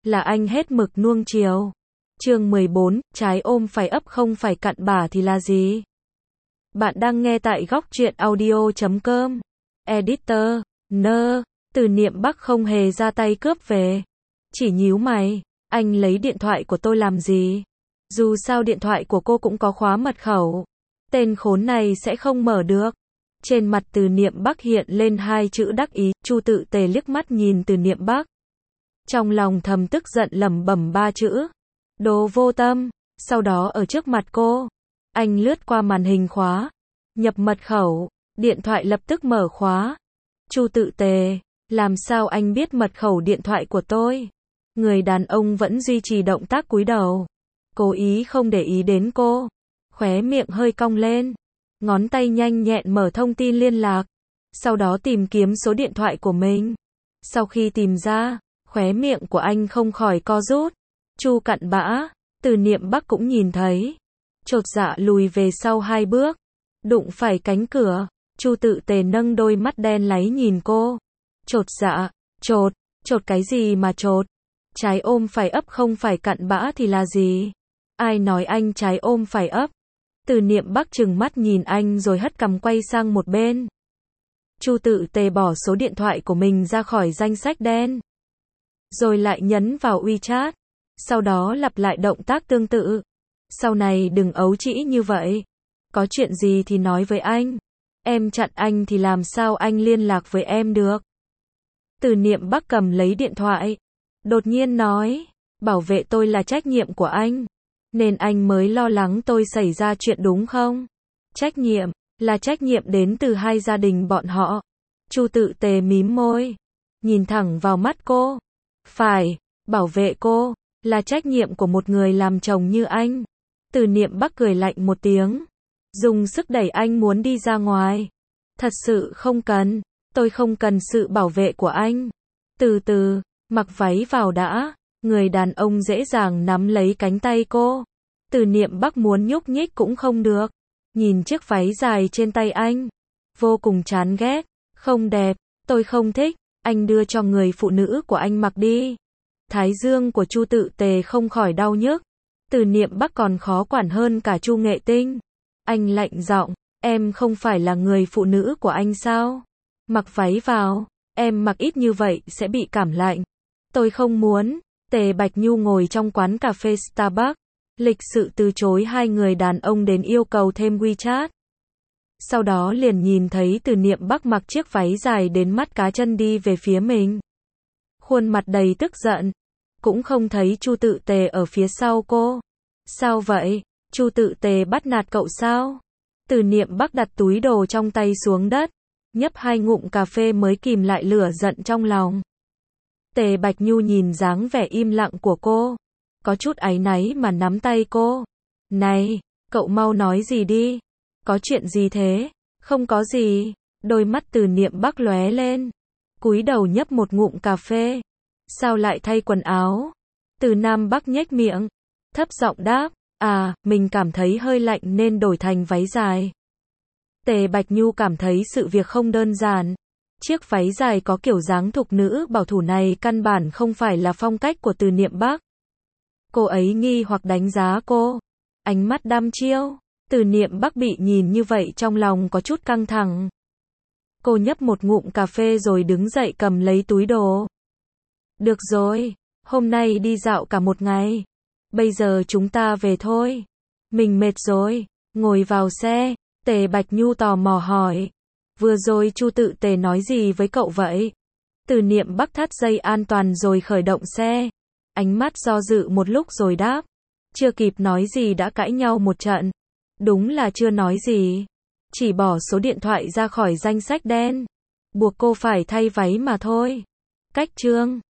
là anh hết mực nuông chiều. Chương 14, trái ôm phải ấp không phải cặn bã thì là gì? Bạn đang nghe tại góc truyện audio.com. Editor, nơ, Từ Niệm Bắc không hề ra tay cướp về. Chỉ nhíu mày, anh lấy điện thoại của tôi làm gì? Dù sao điện thoại của cô cũng có khóa mật khẩu. Tên khốn này sẽ không mở được. Trên mặt Từ Niệm Bắc hiện lên hai chữ đắc ý, Chu Tự Tề liếc mắt nhìn Từ Niệm Bắc. Trong lòng thầm tức giận lẩm bẩm ba chữ. Đồ vô tâm. Sau đó ở trước mặt cô, anh lướt qua màn hình khóa, nhập mật khẩu, điện thoại lập tức mở khóa. Chu Tự Tề, làm sao anh biết mật khẩu điện thoại của tôi? Người đàn ông vẫn duy trì động tác cúi đầu, cố ý không để ý đến cô, khóe miệng hơi cong lên, ngón tay nhanh nhẹn mở thông tin liên lạc, sau đó tìm kiếm số điện thoại của mình. Sau khi tìm ra, khóe miệng của anh không khỏi co rút. Chu cặn bã, Từ Niệm Bắc cũng nhìn thấy, chột dạ lùi về sau hai bước, đụng phải cánh cửa. Chu Tự Tề nâng đôi mắt đen láy nhìn cô. Chột dạ, chột cái gì mà chột? Trái ôm phải ấp không phải cặn bã thì là gì? Ai nói anh trái ôm phải ấp? Từ Niệm Bắc trừng mắt nhìn anh rồi hất cằm quay sang một bên. Chu Tự Tề bỏ số điện thoại của mình ra khỏi danh sách đen, rồi lại nhấn vào WeChat, sau đó lặp lại động tác tương tự. Sau này đừng ấu trĩ như vậy. Có chuyện gì thì nói với anh. Em chặn anh thì làm sao anh liên lạc với em được? Từ Niệm Bắc cầm lấy điện thoại, đột nhiên nói, bảo vệ tôi là trách nhiệm của anh, nên anh mới lo lắng tôi xảy ra chuyện đúng không? Trách nhiệm, là trách nhiệm đến từ hai gia đình bọn họ. Chu Tự Tề mím môi, nhìn thẳng vào mắt cô. Phải, bảo vệ cô, là trách nhiệm của một người làm chồng như anh. Từ Niệm Bắc cười lạnh một tiếng, dùng sức đẩy anh muốn đi ra ngoài. Thật sự không cần, tôi không cần sự bảo vệ của anh. Từ từ, mặc váy vào đã. Người đàn ông dễ dàng nắm lấy cánh tay cô. Từ Niệm Bắc muốn nhúc nhích cũng không được. Nhìn chiếc váy dài trên tay anh, vô cùng chán ghét. Không đẹp, tôi không thích, anh đưa cho người phụ nữ của anh mặc đi. Thái dương của Chu Tự Tề không khỏi đau nhức. Từ Niệm Bắc còn khó quản hơn cả Chu Nghệ Tinh. Anh lạnh giọng, em không phải là người phụ nữ của anh sao? Mặc váy vào, em mặc ít như vậy sẽ bị cảm lạnh. Tôi không muốn. Tề Bạch Nhu ngồi trong quán cà phê Starbucks, lịch sự từ chối hai người đàn ông đến yêu cầu thêm WeChat. Sau đó liền nhìn thấy Từ Niệm Bắc mặc chiếc váy dài đến mắt cá chân đi về phía mình. Khuôn mặt đầy tức giận. Cũng không thấy Chu Tự Tề ở phía sau cô. Sao vậy? Chu Tự Tề bắt nạt cậu sao? Từ Niệm Bắc đặt túi đồ trong tay xuống đất, nhấp hai ngụm cà phê mới kìm lại lửa giận trong lòng. Tề Bạch Nhu nhìn dáng vẻ im lặng của cô, có chút áy náy mà nắm tay cô. Này, cậu mau nói gì đi. Có chuyện gì thế? Không có gì. Đôi mắt Từ Niệm Bắc lóe lên, cúi đầu nhấp một ngụm cà phê. Sao lại thay quần áo? Từ Nam Bắc nhếch miệng, thấp giọng đáp, mình cảm thấy hơi lạnh nên đổi thành váy dài. Tề Bạch Nhu cảm thấy sự việc không đơn giản. Chiếc váy dài có kiểu dáng thục nữ bảo thủ này căn bản không phải là phong cách của Từ Niệm Bắc. Cô ấy nghi hoặc đánh giá cô. Ánh mắt đăm chiêu. Từ Niệm Bắc bị nhìn như vậy trong lòng có chút căng thẳng. Cô nhấp một ngụm cà phê rồi đứng dậy cầm lấy túi đồ. Được rồi, hôm nay đi dạo cả một ngày. Bây giờ chúng ta về thôi. Mình mệt rồi, ngồi vào xe. Tề Bạch Nhu tò mò hỏi. Vừa rồi Chu Tự Tề nói gì với cậu vậy? Từ Niệm Bắc thắt dây an toàn rồi khởi động xe. Ánh mắt do dự một lúc rồi đáp. Chưa kịp nói gì đã cãi nhau một trận. Đúng là chưa nói gì. Chỉ bỏ số điện thoại ra khỏi danh sách đen. Buộc cô phải thay váy mà thôi. Cách chương